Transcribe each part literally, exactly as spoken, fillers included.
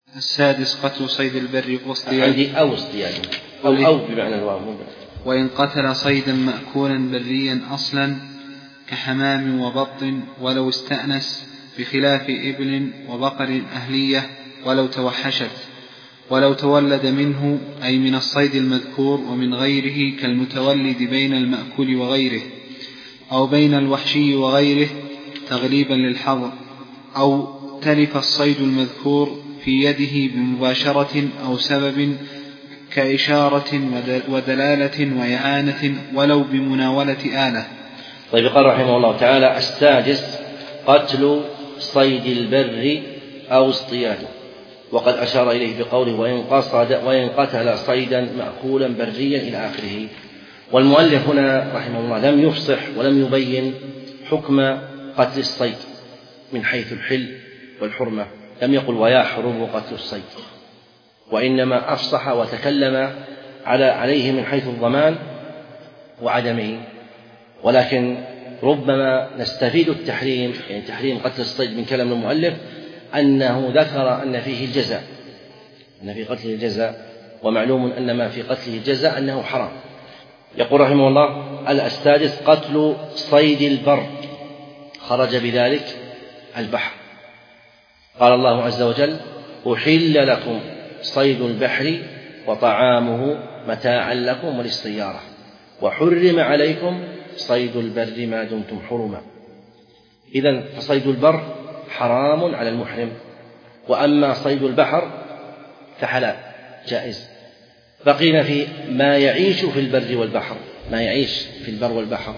السادس قتل صيد البر واصطياده. عندي أو اصطياده أو أو بمعنى الواو. وإن قتل صيدا مأكولا بريا أصلا كحمام وبط ولو استأنس، بخلاف إبل وبقر أهلية ولو توحشت، ولو تولد منه أي من الصيد المذكور ومن غيره كالمتولد بين المأكول وغيره، أو بين الوحشي وغيره تغليبا للحظر، أو تلف الصيد المذكور في يده بمباشرة أو سبب كإشارة ودلالة وإعانة ولو بمناولة آلة. طيب قال رحمه الله تعالى: السادس قتل صيد البر أو اصطياده، وقد أشار إليه بقوله: وإن قصد وإن قتل صيدا مأكولا بريا إلى آخره. والمؤلف هنا رحمه الله لم يفصح ولم يبين حكم قتل الصيد من حيث الحل والحرمة، لم يقل ويحرم قتل الصيد، وإنما أفصح وتكلم على عليه من حيث الضمان وعدمه. ولكن ربما نستفيد التحريم، يعني تحريم قتل الصيد من كلام المؤلف، أنه ذكر أن فيه الجزاء، أن في قتله الجزاء، ومعلوم أن ما في قتله الجزاء أنه حرام. يقول رحمه الله: السادس قتل صيد البر، خرج بذلك البحر. قال الله عز وجل: أحل لكم صيد البحر وطعامه متاعا لكم وللسيارة، وحرم عليكم صيد البر ما دمتم حرما. إذن فصيد البر حرام على المحرم، وأما صيد البحر فحلال جائز. بقينا في ما يعيش في البر والبحر، ما يعيش في البر والبحر.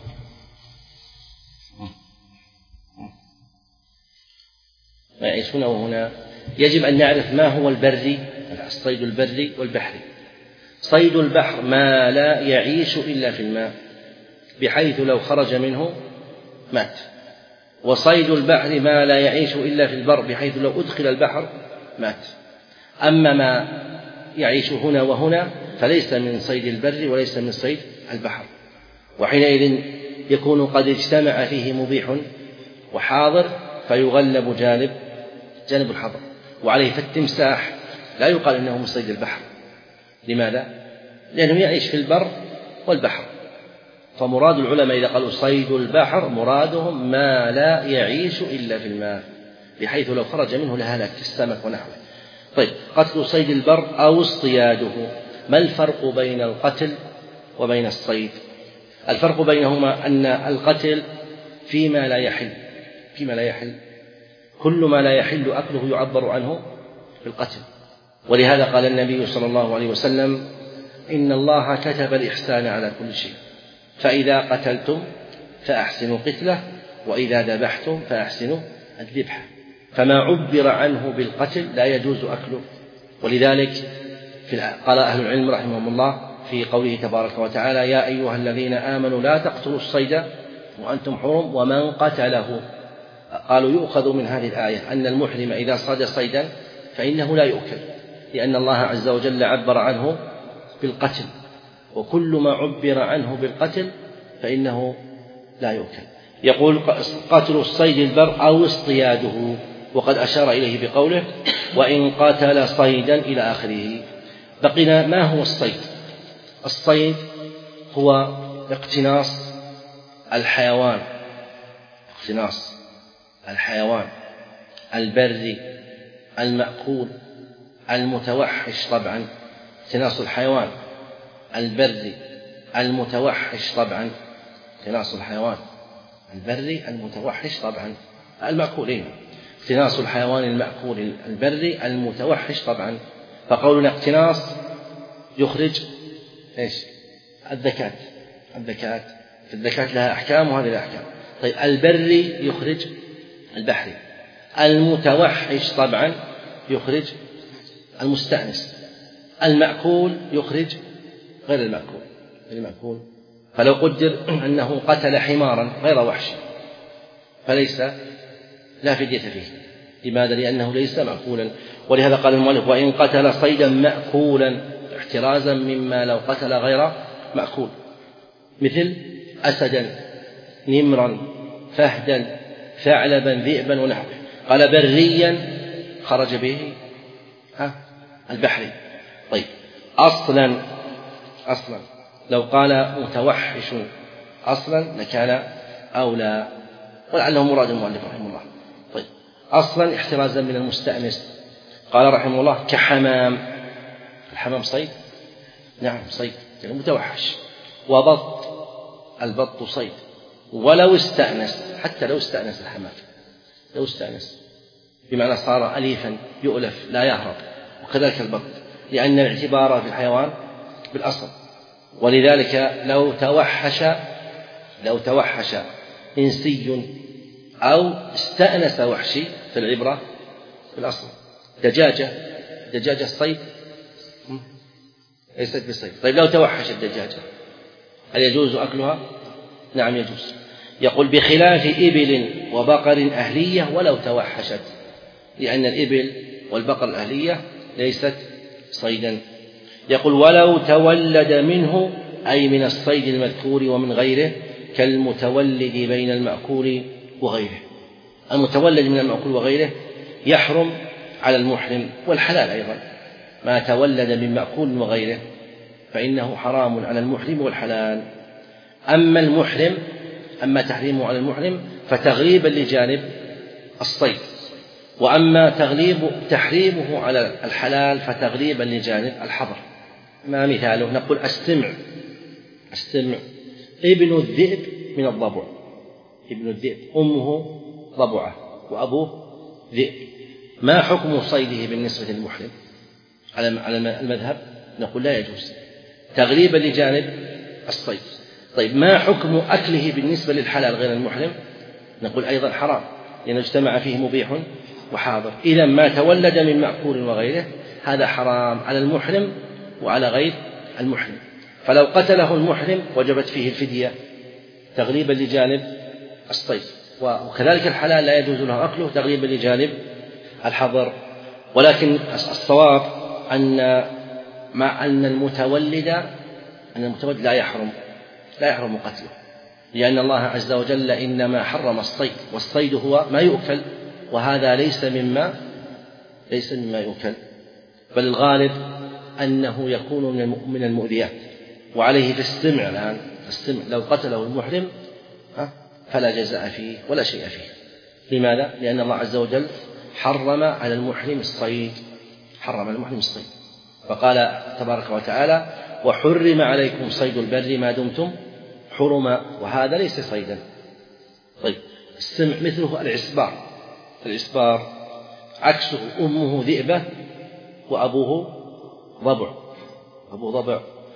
ما يعيش هنا وهنا. يجب أن نعرف ما هو البري، الصيد البري والبحري. صيد البحر ما لا يعيش إلا في الماء، بحيث لو خرج منه مات. وصيد البحر ما لا يعيش إلا في البر، بحيث لو أدخل البحر مات. أما ما يعيش هنا وهنا فليس من صيد البر وليس من صيد البحر، وحينئذ يكون قد اجتمع فيه مبيح وحاضر فيغلب جانب جانب الحظر. وعليه فالتمساح لا يقال إنه من صيد البحر. لماذا؟ لأنه يعيش في البر والبحر. فمراد العلماء إذا قالوا صيد البحر مرادهم ما لا يعيش إلا في الماء، بحيث لو خرج منه لهلك السمك ونحوه. طيب، قتل صيد البر أو اصطياده. ما الفرق بين القتل وبين الصيد؟ الفرق بينهما أن القتل فيما لا يحل، فيما لا يحل كل ما لا يحل أكله يعبر عنه بالقتل. ولهذا قال النبي صلى الله عليه وسلم: إن الله كتب الإحسان على كل شيء، فإذا قتلتم فأحسنوا قتله، وإذا ذبحتم فأحسنوا الذبح. فما عبر عنه بالقتل لا يجوز أكله. ولذلك قال أهل العلم رحمهم الله في قوله تبارك وتعالى: يا أيها الذين آمنوا لا تقتلوا الصيد وأنتم حرم ومن قتله. قالوا يؤخذ من هذه الآية أن المحرم إذا صاد صيدا فإنه لا يؤكل، لأن الله عز وجل عبر عنه بالقتل، وكل ما عبر عنه بالقتل فإنه لا يؤكل. يقول: قتل الصيد البر أو اصطياده، وقد أشار إليه بقوله: وإن قتل صيدا إلى آخره. بقينا ما هو الصيد؟ الصيد هو اقتناص الحيوان، اقتناص الحيوان البري المأكول المتوحش. طبعا اقتناص الحيوان البري المتوحش، طبعا اقتناص الحيوان البري المتوحش طبعا المأكولين، اقتناص الحيوان المأكول البري المتوحش طبعا. فقولنا اقتناص يخرج ايش؟ الذكاة. الذكاة في الذكاة لها أحكام وهذه لها أحكام. طيب، البري يخرج البحري، المتوحش طبعا يخرج المستأنس، المأكول يخرج غير المأكول المأكول. فلو قدر أنه قتل حمارا غير وحشي فليس لا فدية فيه. لماذا؟ لأنه ليس مأكولا. ولهذا قال المؤلف: وإن قتل صيدا مأكولا، احترازا مما لو قتل غير مأكول، مثل أسدا نمرا فهدا ثعلبا ذئبا ونحوه. قال بريا خرج به ها البحري. طيب أصلا أصلا لو قال متوحش أصلا لكان أولى، ولعله مراد المؤلف رحمه الله. طيب أصلا احترازا من المستأنس. قال رحمه الله كحمام. الحمام صيد؟ نعم صيد يعني متوحش. وبط، البط صيد. ولو استأنس، حتى لو استأنس الحمام، لو استأنس بمعنى صار أليفا يؤلف لا يهرب، وكذلك البط، لأن الاعتبار في الحيوان بالأصل. ولذلك لو توحش لو توحش إنسي أو استأنس وحشي في العبرة بالأصل. دجاجة دجاجة الصيد ليست بالصيد. طيب لو توحش الدجاجة هل يجوز أكلها؟ نعم يجوز. يقول بخلاف إبل وبقر أهلية ولو توحشت، لأن الإبل والبقر الأهلية ليست صيدا. يقول ولو تولد منه أي من الصيد المذكور ومن غيره كالمتولد بين المأكول وغيره. المتولد من المأكول وغيره يحرم على المحرم، والحلال أيضا ما تولد من مأكول وغيره فإنه حرام على المحرم والحلال. أما المحرم أما تحريمه على المحرم فتغليبا لجانب الصيد، وأما تغليب تحريمه على الحلال فتغليبا لجانب الحظر. ما مثاله؟ نقول السمع السمع ابن الذئب من الضبع، ابن الذئب أمه ضبعة وأبوه ذئب. ما حكم صيده بالنسبة للمحرم على المذهب؟ نقول لا يجوز تغليبا لجانب الصيد. طيب ما حكم أكله بالنسبة للحلال غير المحرم؟ نقول أيضا حرام، لأنه اجتمع فيه مبيح وحاضر. إذا ما تولد من مأكول وغيره هذا حرام على المحرم وعلى غير المحرم. فلو قتله المحرم وجبت فيه الفدية تغليبا لجانب الصيد، وكذلك الحلال لا يجوز له أكله تغليبا لجانب الحظر. ولكن الصواب أن مع أن المتولد أن المتولد لا يحرم لا يحرم قتله، لأن الله عز وجل إنما حرم الصيد، والصيد هو ما يؤكل، وهذا ليس مما ليس مما يؤكل، بل الغالب أنه يكون من المؤذيات. وعليه في السمع الآن السمع لو قتله المحرم فلا جزاء فيه ولا شيء فيه. لماذا؟ لأن الله عز وجل حرم على المحرم الصيد، حرم على المحرم الصيد، فقال تبارك وتعالى وحرم عليكم صيد البر ما دمتم حرما، وهذا ليس صيدا. طيب السمع مثله العسبار، العسبار عكسه أمه ذئبة وأبوه ضبع، أبوه ضبع.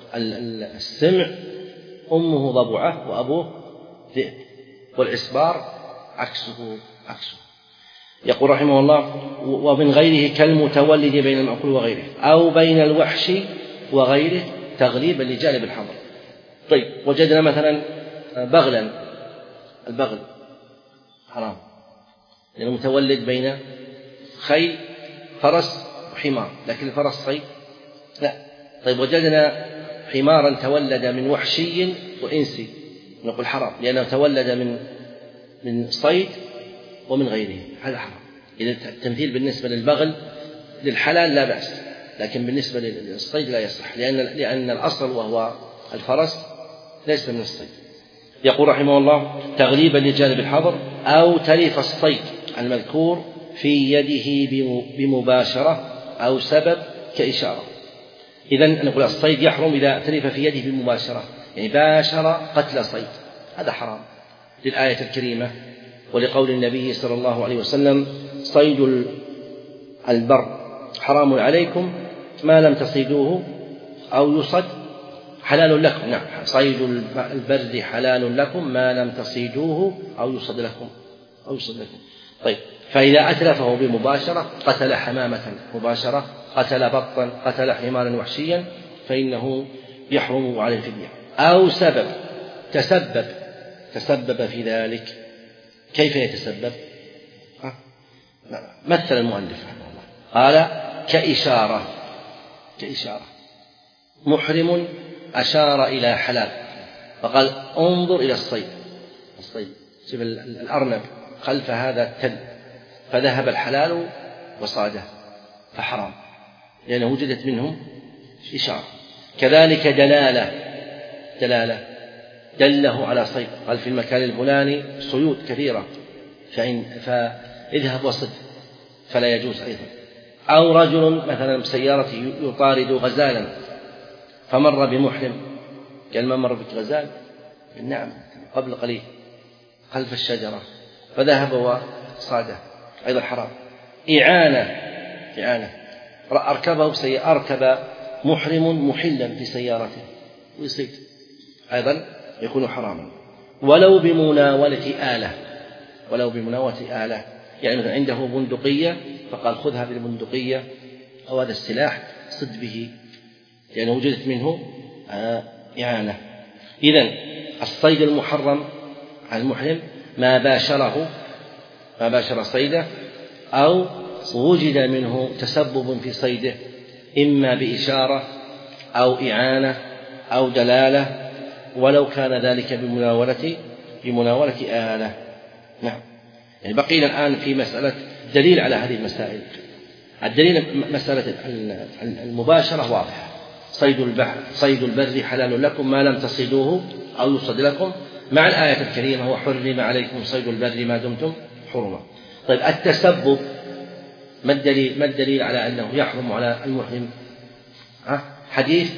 السمع أمه ضبعة وأبوه ذئب، والعسبار عكسه عكسه. يقول رحمه الله ومن غيره كالمتولد بين المأكول وغيره أو بين الوحش وغيره تغليبا لجانب الحظر. طيب وجدنا مثلا بغلا، البغل حرام لأنه متولد بين خيل فرس وحمار، لكن الفرس صيد لا. طيب وجدنا حمارا تولد من وحشي وإنسي، نقول حرام لأنه تولد من من صيد ومن غيره، هذا حرام. إذا التمثيل بالنسبة للبغل للحلال لا بأس، لكن بالنسبة للصيد لا يصح، لأن لأن الأصل وهو الفرس ليس من الصيد. يقول رحمه الله تغليبا لجانب الحظر أو تلف الصيد المذكور في يده بمباشرة أو سبب كإشارة. إذن نقول الصيد يحرم إذا تلف في يده بمباشرة، يعني باشر قتل صيد، هذا حرام للآية الكريمة ولقول النبي صلى الله عليه وسلم صيد البر حرام عليكم ما لم تصيدوه أو يصد حلال لكم. نعم صيد البر حلال لكم ما لم تصيدوه أو يصد لكم أو يصد لكم. طيب فإذا أتلفه بمباشرة قتل حمامة مباشرة، قتل بطا، قتل حمارا وحشيا، فإنه يحرم عليه الفدية. أو سبب تسبب تسبب في ذلك. كيف يتسبب؟ مثل المؤلف رحمه الله قال كإشارة كإشارة محرم أشار إلى حلال فقال انظر إلى الصيد الصيد شوف الأرنب خلف هذا التل، فذهب الحلال وصاده فحرام. لأنه وجدت منهم إشارة. كذلك دلالة دلالة دله على صيد، قال في المكان الفلاني صيود كثيرة فإن فاذهب وصد، فلا يجوز أيضا. أو رجل مثلا بسيارته يطارد غزالا فمر بمحرم، قال ما مر بك غزال؟ نعم قبل قليل خلف الشجرة، فذهب وصاده، أيضا حرام. إعانة إعانة أركبه بسيارة، أركب محرم محلا في سيارته ويصيد، أيضا يكون حراما. ولو بمناولة آلة، ولو بمناولة آلة، يعني مثلا عنده بندقية فقال خذها بالبندقية أو هذا السلاح صد به، لأنه يعني وجدت منه إعانة. إذن الصيد المحرم على المحرم ما باشره ما باشر صيده أو وجد منه تسبب في صيده، إما بإشارة أو إعانة أو دلالة، ولو كان ذلك بمناولة بمناولة آلة. نعم. يعني بقينا الآن في مسألة دليل على هذه المسائل. الدليل مسألة المباشرة واضحة، صيد البحر صيد البر حلال لكم ما لم تصيدوه أو يصد لكم، مع الآية الكريمة وحرم عليكم صيد البر ما دمتم حرما. طيب التسبب ما الدليل؟ ما الدليل على أنه يحرم على المحرم؟ حديث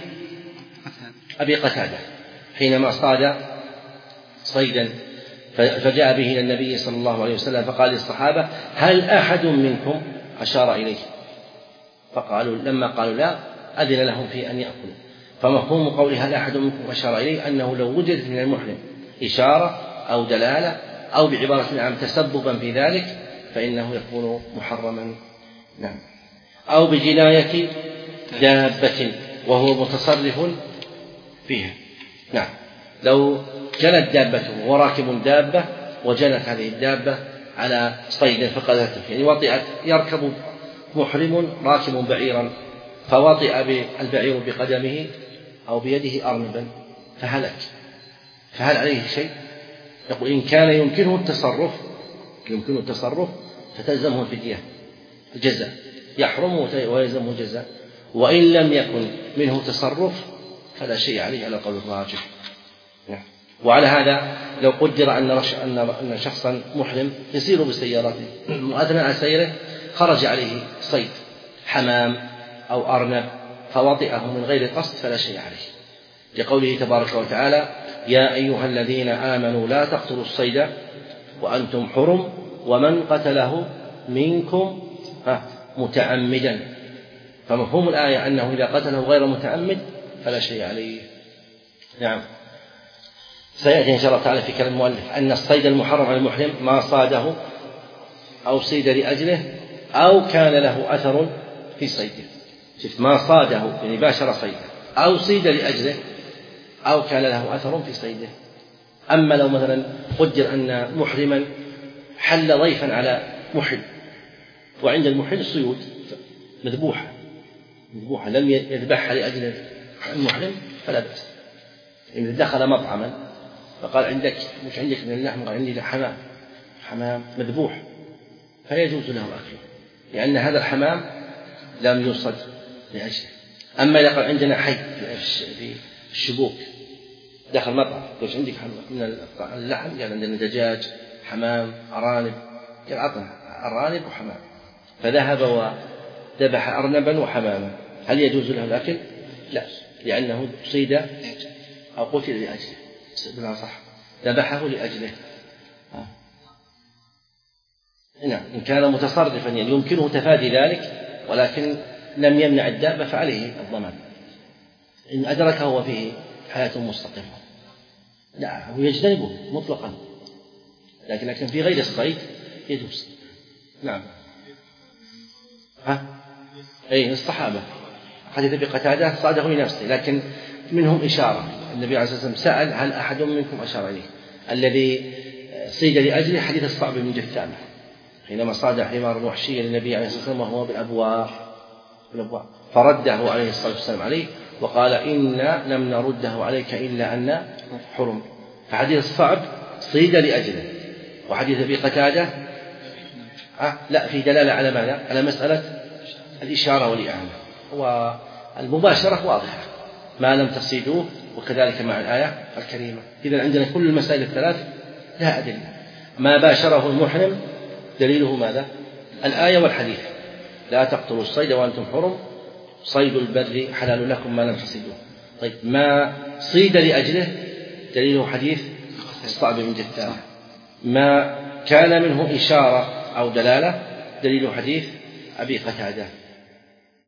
أبي قتادة حينما صاد صيدا فجاء به إلى النبي صلى الله عليه وسلم فقال للصحابة هل أحد منكم أشار إليه؟ فقالوا لما قالوا لا أذن لهم في أن يأكلوا. فمفهوم قوله هل أحد منكم أشار إليه أنه لو وجدت من المحرم إشارة أو دلالة أو بعبارة عن تسببا في ذلك فإنه يكون محرما. نعم. أو بجناية دابة وهو متصرف فيها. نعم. لو جنت دابته وراكب دابة وجنت هذه الدابة على صيد فقدته، يعني وطئت، يركب محرم راكب بعيرا فوطئ البعير بقدمه أو بيده أرنبا فهلك، فهل عليه شيء؟ يقول إن كان يمكنه التصرف يمكنه التصرف فتلزمه الفدية الجزاء، يحرم ويلزمه الجزاء، وإن لم يكن منه تصرف فلا شيء عليه على قول الراجح. وعلى هذا لو قدر أن أن شخصا محرم يسير بسيارته وأثناء سيره خرج عليه صيد حمام أو أرنب فوطئه من غير قصد فلا شيء عليه، لقوله تبارك وتعالى يا أيها الذين آمنوا لا تقتلوا الصيد وأنتم حرم ومن قتله منكم متعمدا. فمفهوم الآية أنه إذا قتله غير متعمد فلا شيء عليه. نعم. سيأتي إن شاء الله تعالى في كلام المؤلف أن الصيد المحرم على المحرم ما صاده أو صيد لأجله أو كان له أثر في صيده. شفت ما صاده يعني باشر صيده أو صيد لأجله أو كان له أثر في صيده. أما لو مثلا قدر أن محرما حل ضيفا على محل وعند المحل صيود مذبوحة مذبوحة لم يذبحها لأجل المحرم فلا بأس. إذا دخل مطعما فقال عندك مش عندك من اللحم، قال عندي حمام حمام مذبوح فيجوز له أكله لأن هذا الحمام لم يصد لأجله. أما إذا قال عندنا حي في الشبوك داخل مطعم قال عندك من اللحم، قال عندنا دجاج حمام أرانب، قال عطنا أرانب وحمام، فذهب وذبح أرنبا وحماما، هل يجوز له الأكل؟ لا، لأنه صيد أو قتل لأجله بلا صح ذبحه لأجله. نعم. إن كان متصرفا يعني يمكنه تفادي ذلك ولكن لم يمنع الدابة فعليه الضمان إن أدركه وفيه حياة مستقرة، لا هو يجتنبه مطلقا، لكن لكن في غير الصيد يجوز. نعم. ها أي الصحابة حديث أبي قتادة صاده لنفسه لكن منهم إشارة، النبي عليه الصلاة والسلام سأل هل أحد منكم أشار إليه. الذي صيد لأجله حديث الصعب بن جثامة حينما صاد حمار وحشيا للنبي عليه الصلاة والسلام وهو بالأبواء فرده عليه الصلاة والسلام عليه وقال إنا لم نرده عليك إلا أن حرم. فحديث الصعب صيد لأجله، وحديث أبي قتادة أه لا في دلالة على ماذا؟ على مسألة الإشارة والإعانة. والمباشرة واضحة، ما لم تصيدوه، وكذلك مع الآية الكريمة. إذن عندنا كل المسائل الثلاث لا أدلة. ما باشره المحرم دليله ماذا؟ الآية والحديث: لا تقتلوا الصيد وأنتم حرم، صيد البر حلال لكم ما لم تصيدوه. طيب ما صيد لأجله دليله حديث الصعب بن جثامة. ما كان منه إشارة أو دلالة دليله حديث أبي قتادة.